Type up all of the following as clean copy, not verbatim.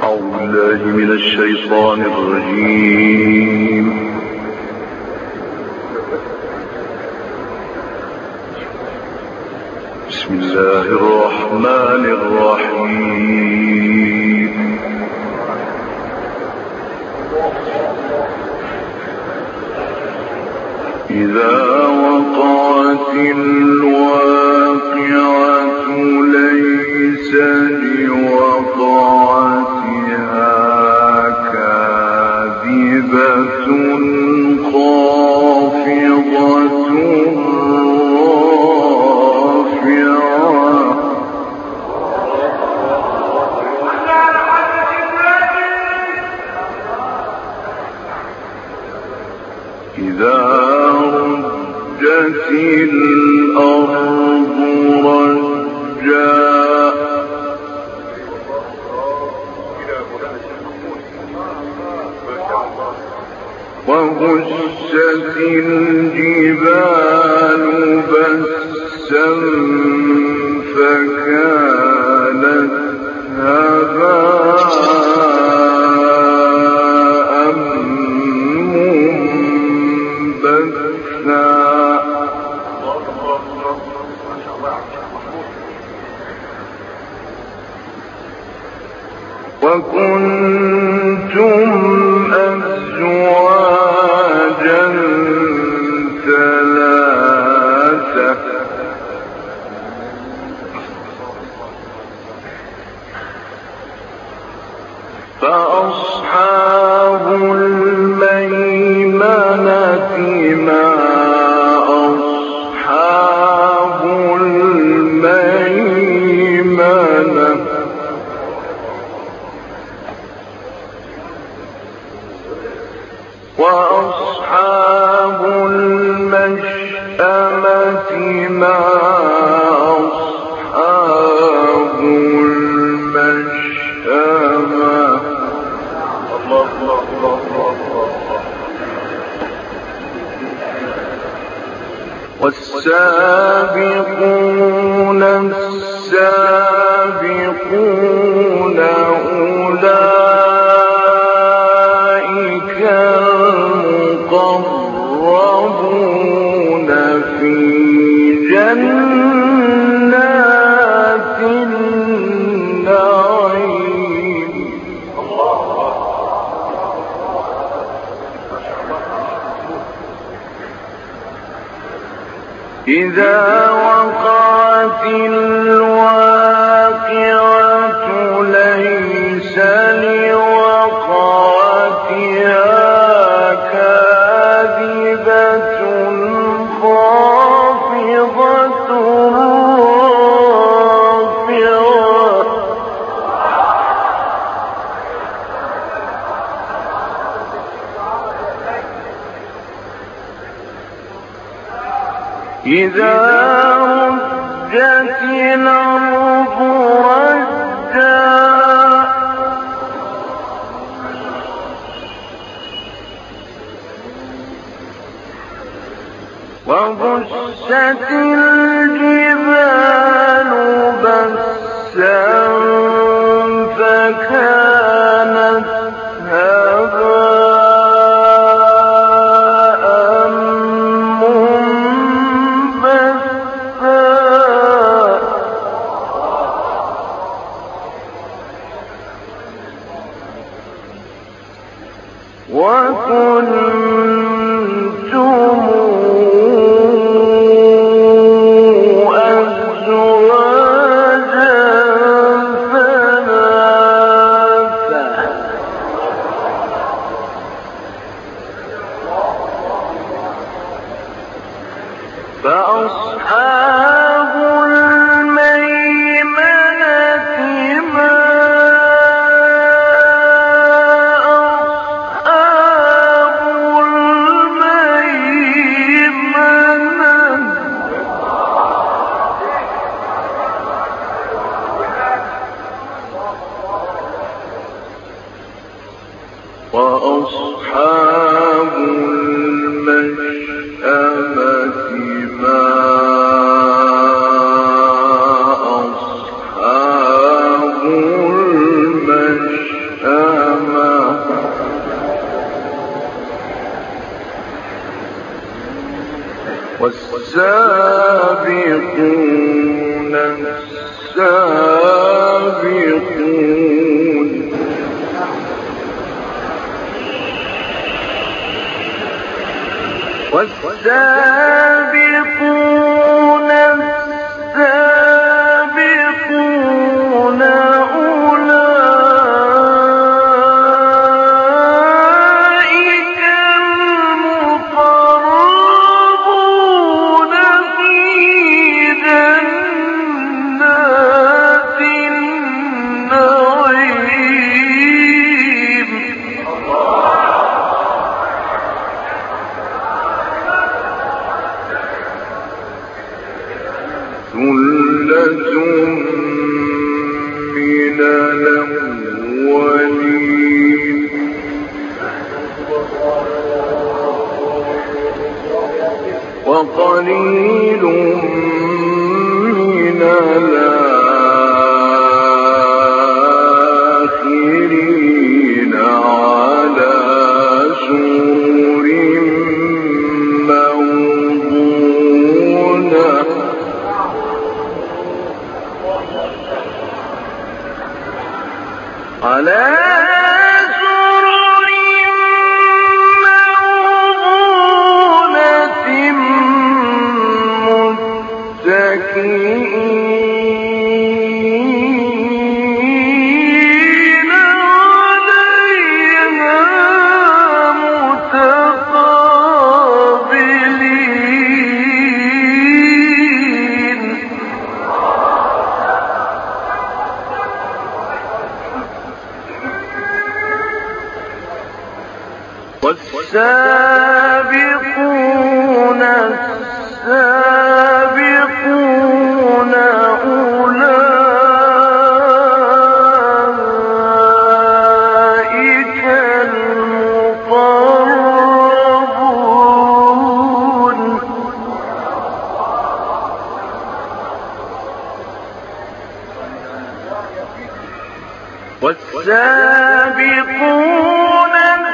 بالله من الشيطان الرجيم. بسم الله الرحمن الرحيم. إذا وقعت الواقعة ليس لوقعتها كاذبة خافضة رافعة إذا رجت الأرض رجا وبست الجبال بسا فكانت هباء منبثا وكنتم أزواجا ثلاثة فأصحاب الميمنة ما أصحاب الميمنة وأصحاب المشأمة ما أصحاب المشأمة والسابقون السابقون أولئك المقربون في جنات النعيم إذا وقعت الواقعة ليس لوقعتها كاذبة خافضة رافعة إذا رجت الأرض رجا وبست الجبال بسا فكانت هباء منبثا وكنتم أزواجا ثلاثة فأصحاب الميمنة ما أصحاب الميمنة وأصحاب المشأمة ما أصحاب المشأمة والسابقون السابقون والسابقون السابقون أولئك المقربون في جنات النعيم ثلة من الأولين وقليل من الآخرين على سرر موضونة على سرر موضونة متكئين عليها متقابلين والسابقون السابقون أولئك المقربون والسابقون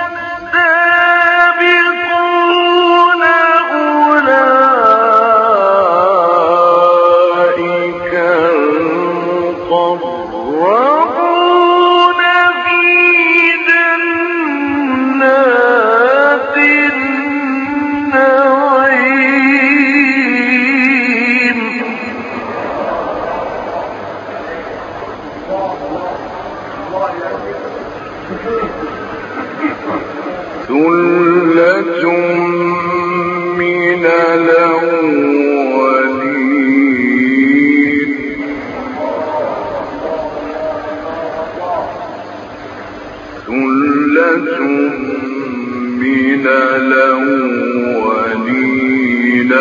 السابقون أولئك المقربون في جنات النعيم ثلة من الأولين ثلة من الأولين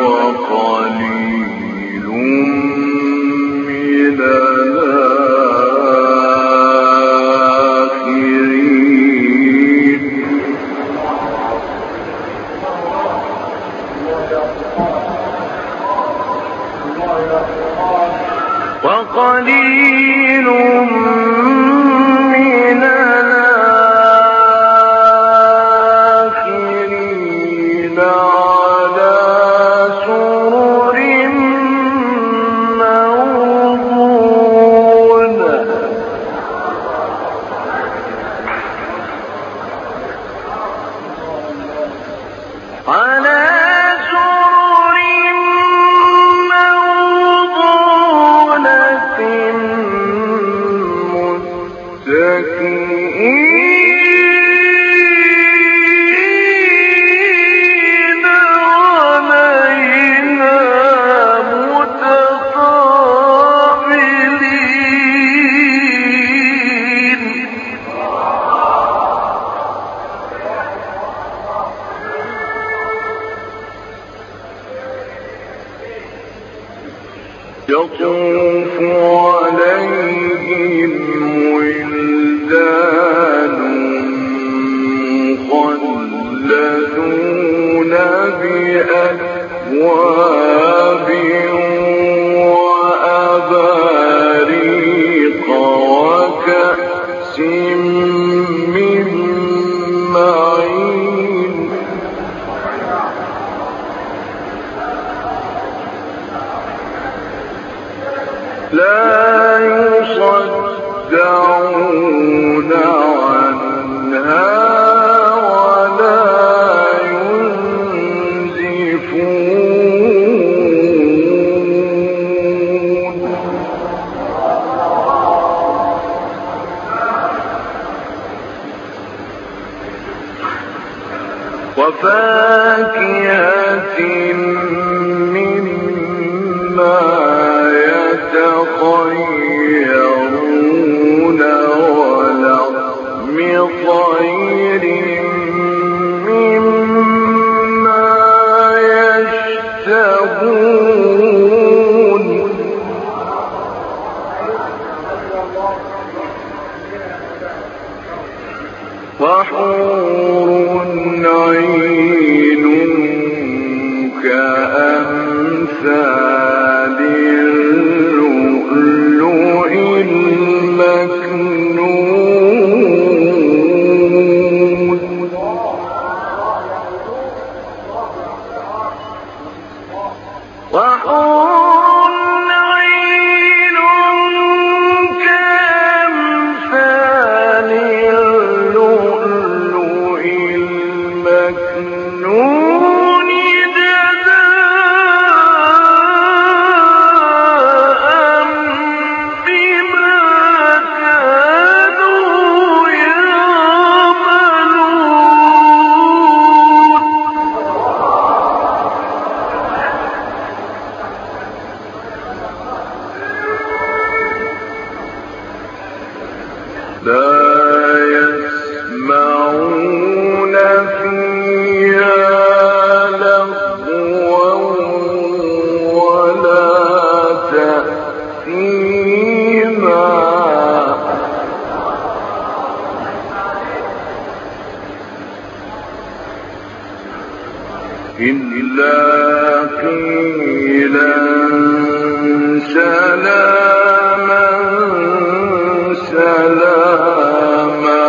وقليل من الآخرين وقليل من الآخرين على سرر موضونة على متكئين عليها متقابلين يطوف عليهم ولدان وفاكهة مما يتخيرون ولحم طير مما يشتهون وحور عين كأمثال اللؤلؤ المكنون وحور عين كأمثال اللؤلؤ المكنون جزاء بما كانوا يعملون لا يسمعون فيها لغوا ولا تأثيما إلا قيلا سلاما سلاما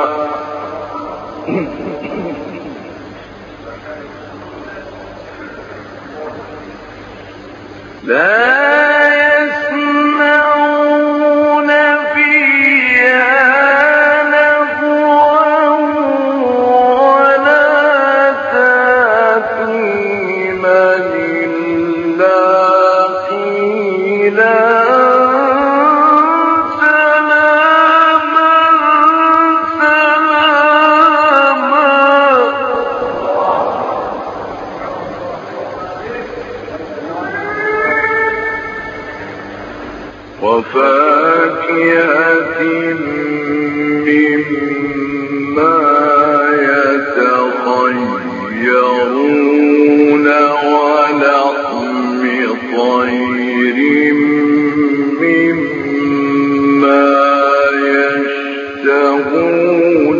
لا يسمعون فيها لغوا ولا تأثيما إلا قيلا سلاما سلاما وفاكهة مما يتخيرون ولحم طير مما يشتهون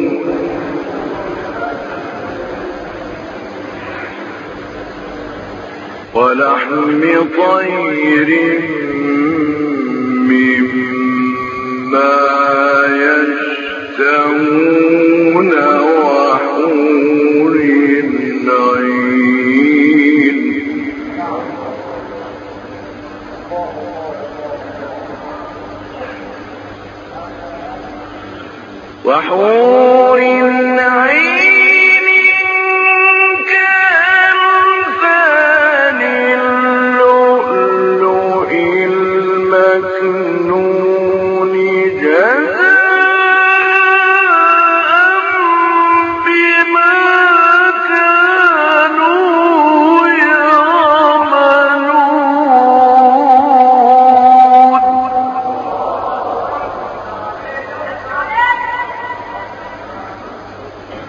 ولحم طير مما يشتهون وحور عين وحور عين كأمثال اللؤلؤ المكنون جزاء بما كانوا يعملون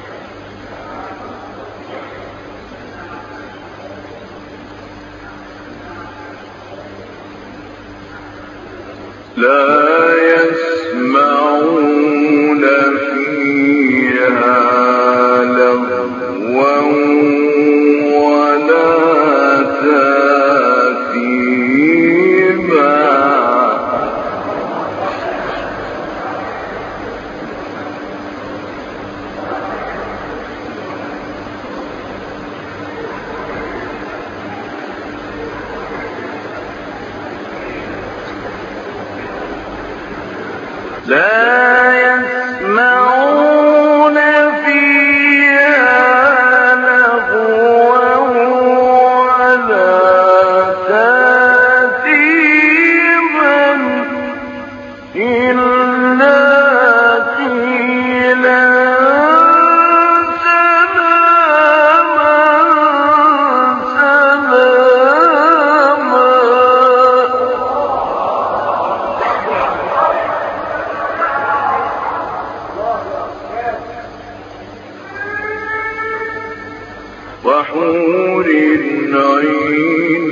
وحور عين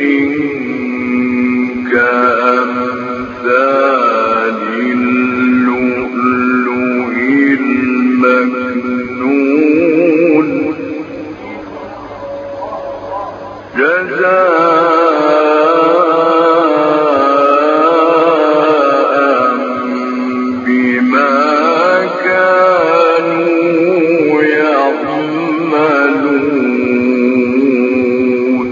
كأمثال اللؤلؤ المكنون جزاء بما كانوا يعملون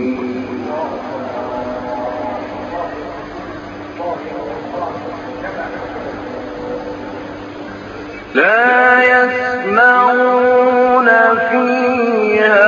لا يسمعون فيها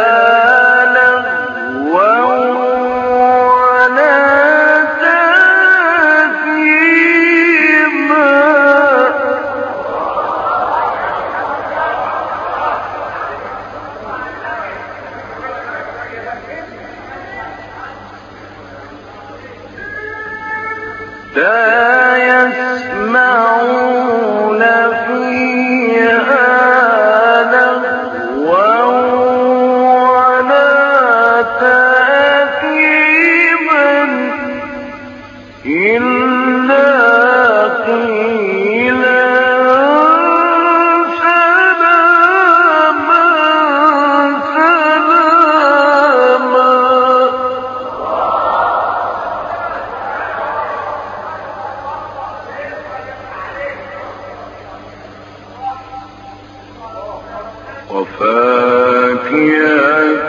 وفاكهة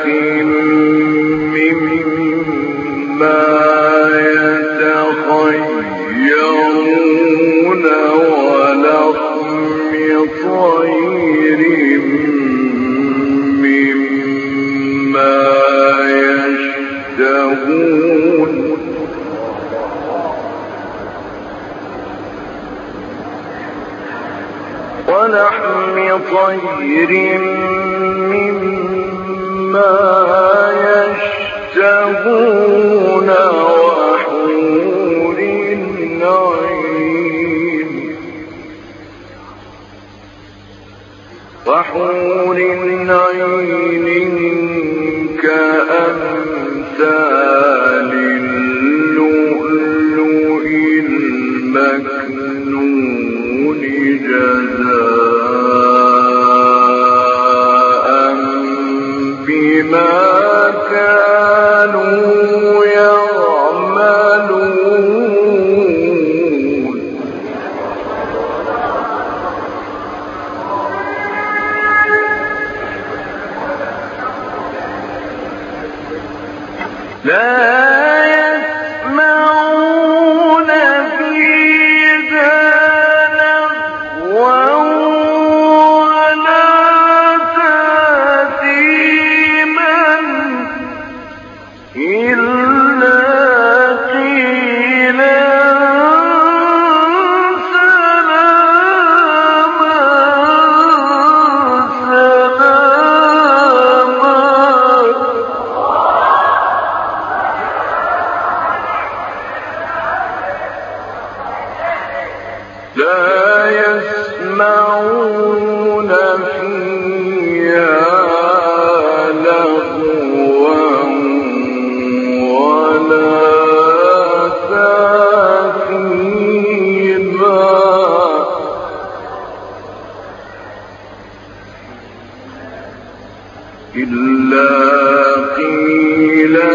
مما يتخيرون ولحم طير مما يشتهون ولحم طير مما يشتهون وحور عين كأمثال اللؤلؤ المكنون جزاء بما كانوا يعملون لا يسمعون فيها لغوا ولا تأثيما إلا قيلا سلاما لا يسمعون فيها لغوا ولا تأثيما إلا قيلا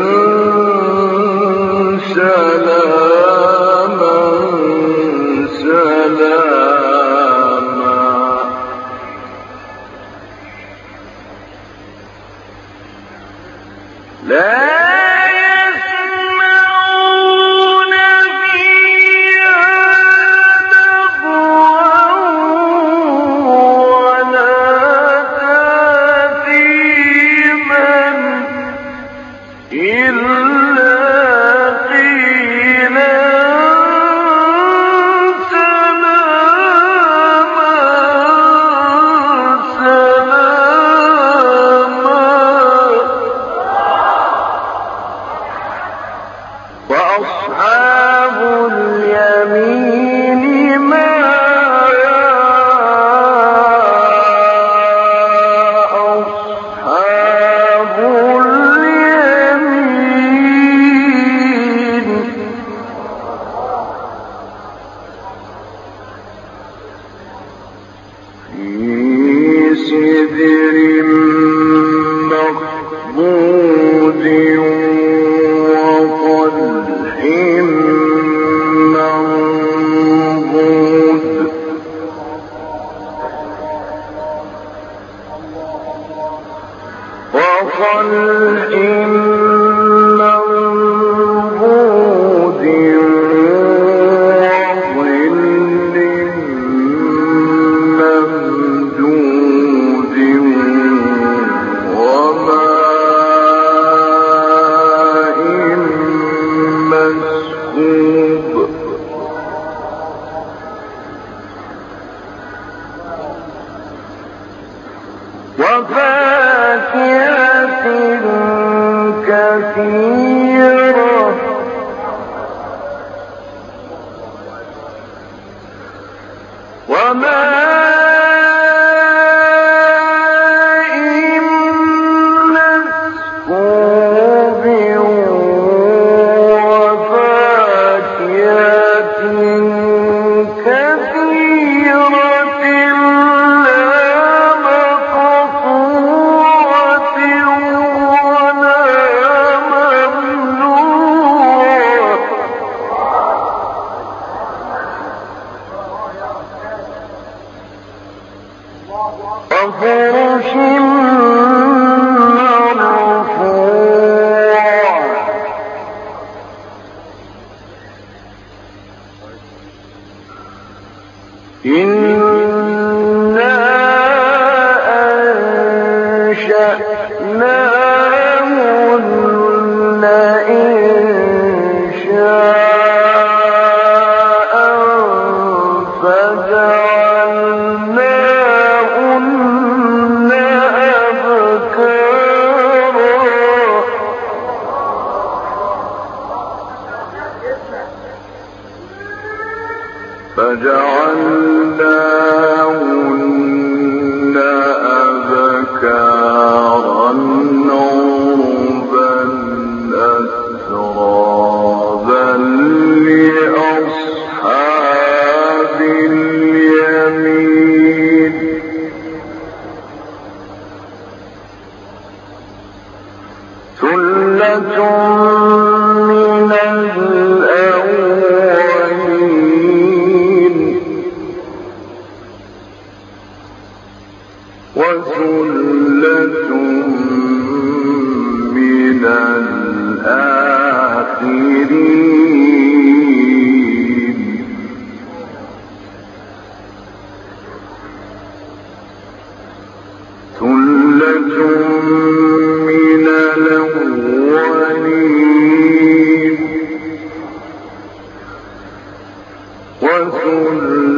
سلاما لا يسمعون فيها لغوا ولا تأثيما إلا قيلا سلاما سدر مخضود وطلح منضود وفاكهة كثيرة وماء مسكوب وفاكهة كثيرة وفرش مرفوع إنا أنشأناهن إنشاء فجعلناهن أبكارا عربا أترابا لأصحاب اليمين ثلة من الأولين وثلة من الآخرين ثلة من الأولين وثلة